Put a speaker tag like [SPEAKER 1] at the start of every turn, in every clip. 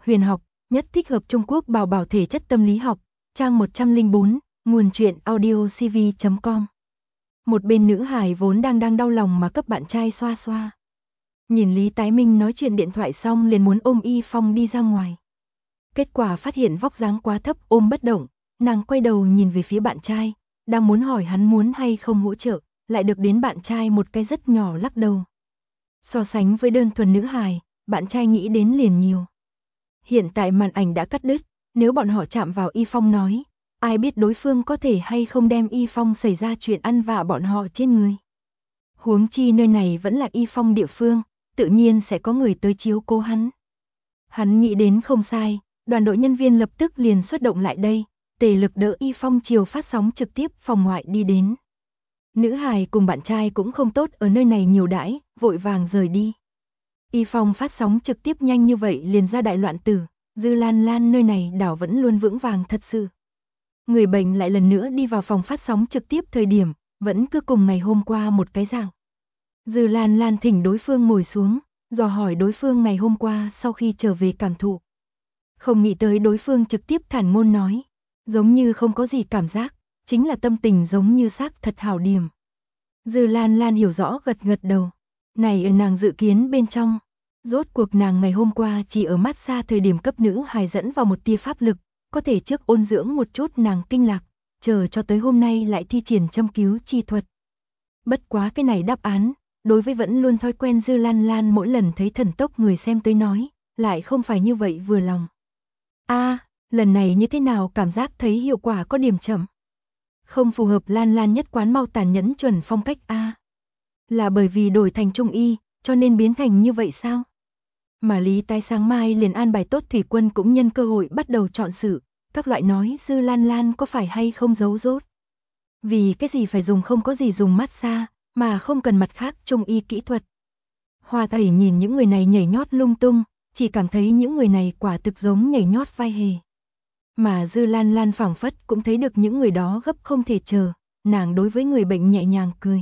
[SPEAKER 1] huyền học, nhất thích hợp Trung Quốc bảo bảo thể chất tâm lý học, trang 104, nguồn truyện audiocv.com. Một bên nữ hài vốn đang đau lòng mà cấp bạn trai xoa xoa. Nhìn Lý Tái Minh nói chuyện điện thoại xong liền muốn ôm Y Phong đi ra ngoài. Kết quả phát hiện vóc dáng quá thấp ôm bất động, nàng quay đầu nhìn về phía bạn trai, đang muốn hỏi hắn muốn hay không hỗ trợ, lại được đến bạn trai một cái rất nhỏ lắc đầu. So sánh với đơn thuần nữ hài, bạn trai nghĩ đến liền nhiều. Hiện tại màn ảnh đã cắt đứt, nếu bọn họ chạm vào Y Phong nói, ai biết đối phương có thể hay không đem Y Phong xảy ra chuyện ăn vạ bọn họ trên người. Huống chi nơi này vẫn là Y Phong địa phương, tự nhiên sẽ có người tới chiếu cố hắn. Hắn nghĩ đến không sai, đoàn đội nhân viên lập tức liền xuất động lại đây, tề lực đỡ Y Phong chiều phát sóng trực tiếp phòng ngoại đi đến. Nữ hài cùng bạn trai cũng không tốt ở nơi này nhiều đãi, vội vàng rời đi. Y Phong phát sóng trực tiếp nhanh như vậy liền ra đại loạn tử, Dư Lan Lan nơi này đảo vẫn luôn vững vàng thật sự. Người bệnh lại lần nữa đi vào phòng phát sóng trực tiếp thời điểm, vẫn cứ cùng ngày hôm qua một cái dạng. Dư Lan Lan thỉnh đối phương ngồi xuống, dò hỏi đối phương ngày hôm qua sau khi trở về cảm thụ. Không nghĩ tới đối phương trực tiếp thản ngôn nói, giống như không có gì cảm giác, chính là tâm tình giống như xác thật hảo điểm. Dư Lan Lan hiểu rõ gật gật đầu, này ở nàng dự kiến bên trong. Rốt cuộc nàng ngày hôm qua chỉ ở massage thời điểm cấp nữ hài dẫn vào một tia pháp lực, có thể trước ôn dưỡng một chút nàng kinh lạc, chờ cho tới hôm nay lại thi triển châm cứu chi thuật. Bất quá cái này đáp án, đối với vẫn luôn thói quen Dư Lan Lan mỗi lần thấy thần tốc người xem tới nói, lại không phải như vậy vừa lòng. Lần này như thế nào cảm giác thấy hiệu quả có điểm chậm. Không phù hợp Lan Lan nhất quán mau tàn nhẫn chuẩn phong cách Là bởi vì đổi thành trung y, cho nên biến thành như vậy sao? Mà Lý Tái sáng mai liền an bài tốt Thủy Quân cũng nhân cơ hội bắt đầu chọn sự, các loại nói Dư Lan Lan có phải hay không giấu rốt. Vì cái gì phải dùng không có gì dùng massage, mà không cần mặt khác trung y kỹ thuật. Hoa Thầy nhìn những người này nhảy nhót lung tung, chỉ cảm thấy những người này quả thực giống nhảy nhót vai hề. Mà Dư Lan Lan phảng phất cũng thấy được những người đó gấp không thể chờ, nàng đối với người bệnh nhẹ nhàng cười.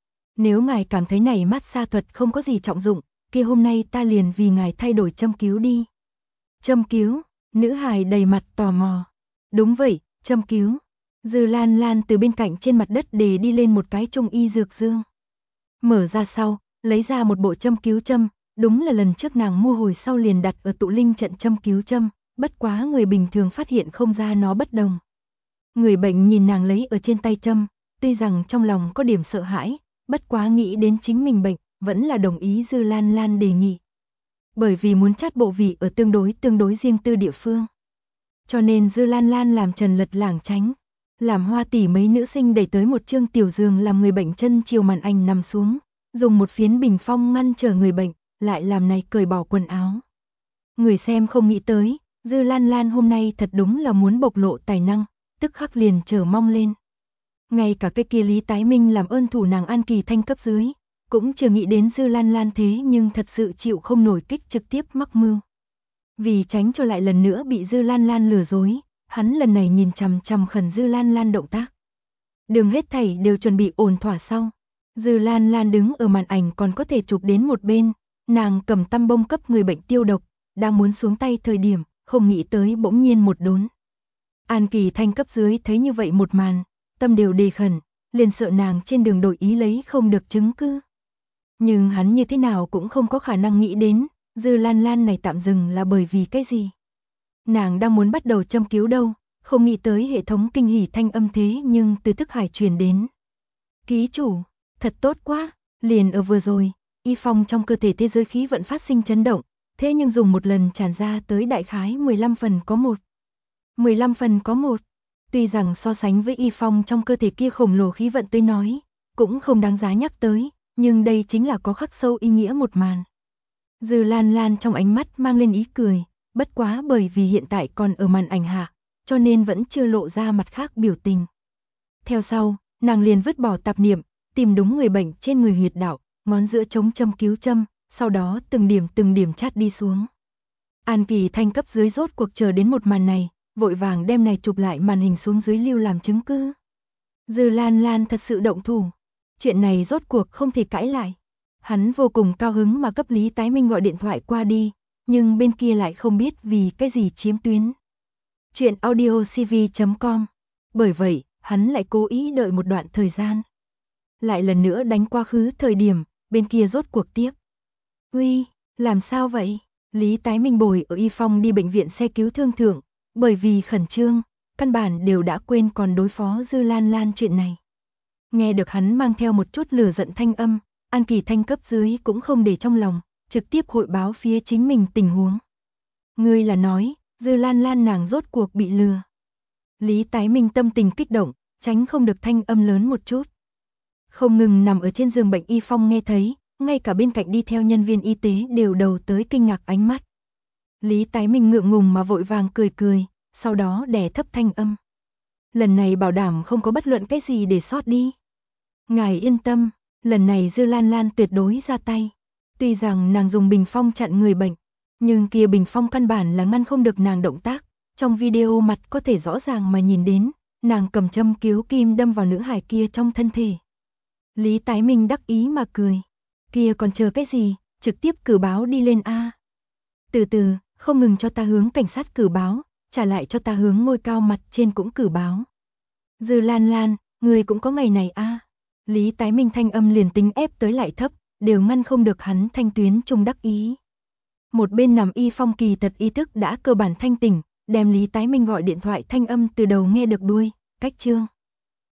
[SPEAKER 1] Nếu ngài cảm thấy này massage thuật không có gì trọng dụng, kia hôm nay ta liền vì ngài thay đổi châm cứu đi. Châm cứu, nữ hài đầy mặt tò mò. Đúng vậy, châm cứu. Dư Lan Lan từ bên cạnh trên mặt đất để đi lên một cái trung y dược dương. Mở ra sau, lấy ra một bộ châm cứu châm, đúng là lần trước nàng mua hồi sau liền đặt ở tụ linh trận châm cứu châm, bất quá người bình thường phát hiện không ra nó bất đồng. Người bệnh nhìn nàng lấy ở trên tay châm, tuy rằng trong lòng có điểm sợ hãi, bất quá nghĩ đến chính mình bệnh, vẫn là đồng ý Dư Lan Lan đề nghị. Bởi vì muốn chát bộ vị ở tương đối riêng tư địa phương. Cho nên Dư Lan Lan làm trần lật lảng tránh, làm Hoa tỷ mấy nữ sinh đẩy tới một chương tiểu giường làm người bệnh chân chiều màn ảnh nằm xuống, dùng một phiến bình phong ngăn trở người bệnh, lại làm này cởi bỏ quần áo. Người xem không nghĩ tới, Dư Lan Lan hôm nay thật đúng là muốn bộc lộ tài năng, tức khắc liền chờ mong lên. Ngay cả cái kia Lý Tái Minh làm ơn thủ nàng An Kỳ Thanh cấp dưới, cũng chưa nghĩ đến Dư Lan Lan thế nhưng thật sự chịu không nổi kích trực tiếp mắc mưu. Vì tránh cho lại lần nữa bị Dư Lan Lan lừa dối, hắn lần này nhìn chằm chằm khẩn Dư Lan Lan động tác. Đường hết thảy đều chuẩn bị ổn thỏa sau. Dư Lan Lan đứng ở màn ảnh còn có thể chụp đến một bên, nàng cầm tăm bông cấp người bệnh tiêu độc, đang muốn xuống tay thời điểm, không nghĩ tới bỗng nhiên một đốn. An Kỳ Thanh cấp dưới thấy như vậy một màn, tâm đều đề khẩn, liền sợ nàng trên đường đổi ý lấy không được chứng cứ. Nhưng hắn như thế nào cũng không có khả năng nghĩ đến, Dư Lan Lan này tạm dừng là bởi vì cái gì. Nàng đang muốn bắt đầu châm cứu đâu, không nghĩ tới hệ thống kinh hỉ thanh âm thế nhưng từ thức hải truyền đến. Ký chủ, thật tốt quá, liền ở vừa rồi, Y Phong trong cơ thể thế giới khí vận phát sinh chấn động, thế nhưng dùng một lần tràn ra tới đại khái 15 phần có một. 15 phần có một. Tuy rằng so sánh với Y Phong trong cơ thể kia khổng lồ khí vận tới nói, cũng không đáng giá nhắc tới, nhưng đây chính là có khắc sâu ý nghĩa một màn. Dư Lan Lan trong ánh mắt mang lên ý cười, bất quá bởi vì hiện tại còn ở màn ảnh hạ, cho nên vẫn chưa lộ ra mặt khác biểu tình. Theo sau, nàng liền vứt bỏ tạp niệm, tìm đúng người bệnh trên người huyệt đạo, ngón giữa chống châm cứu châm, sau đó từng điểm chát đi xuống. An Kỳ Thanh cấp dưới rốt cuộc chờ đến một màn này, vội vàng đem này chụp lại màn hình xuống dưới lưu làm chứng cứ. Dư Lan Lan thật sự động thủ, chuyện này rốt cuộc không thể cãi lại. Hắn vô cùng cao hứng mà cấp Lý Tái Minh gọi điện thoại qua đi, nhưng bên kia lại không biết vì cái gì chiếm tuyến. Chuyện audiocv.com. Bởi vậy, hắn lại cố ý đợi một đoạn thời gian. Lại lần nữa đánh quá khứ thời điểm, bên kia rốt cuộc tiếp. Uy, làm sao vậy? Lý Tái Minh bồi ở Y Phong đi bệnh viện xe cứu thương thượng, bởi vì khẩn trương, căn bản đều đã quên còn đối phó Dư Lan Lan chuyện này. Nghe được hắn mang theo một chút lửa giận thanh âm, An Kỳ Thanh cấp dưới cũng không để trong lòng, trực tiếp hội báo phía chính mình tình huống. Ngươi là nói, Dư Lan Lan nàng rốt cuộc bị lừa. Lý Tái Minh tâm tình kích động, tránh không được thanh âm lớn một chút. Không ngừng nằm ở trên giường bệnh Y Phong nghe thấy, ngay cả bên cạnh đi theo nhân viên y tế đều đầu tới kinh ngạc ánh mắt. Lý Tái Minh ngượng ngùng mà vội vàng cười cười, sau đó đè thấp thanh âm. Lần này bảo đảm không có bất luận cái gì để sót đi. Ngài yên tâm, lần này Dư Lan Lan tuyệt đối ra tay. Tuy rằng nàng dùng bình phong chặn người bệnh, nhưng kia bình phong căn bản là ngăn không được nàng động tác. Trong video mặt có thể rõ ràng mà nhìn đến, nàng cầm châm cứu kim đâm vào nữ hài kia trong thân thể. Lý Tái Minh đắc ý mà cười. Kia còn chờ cái gì, trực tiếp cử báo đi lên A. Từ từ, không ngừng cho ta hướng cảnh sát cử báo, trả lại cho ta hướng ngôi cao mặt trên cũng cử báo. Dư Lan Lan, người cũng có ngày này A. Lý Tái Minh thanh âm liền tính ép tới lại thấp, đều ngăn không được hắn thanh tuyến trung đắc ý. Một bên nằm Y Phong kỳ thật ý thức đã cơ bản thanh tỉnh, đem Lý Tái Minh gọi điện thoại thanh âm từ đầu nghe được đuôi, cách chương.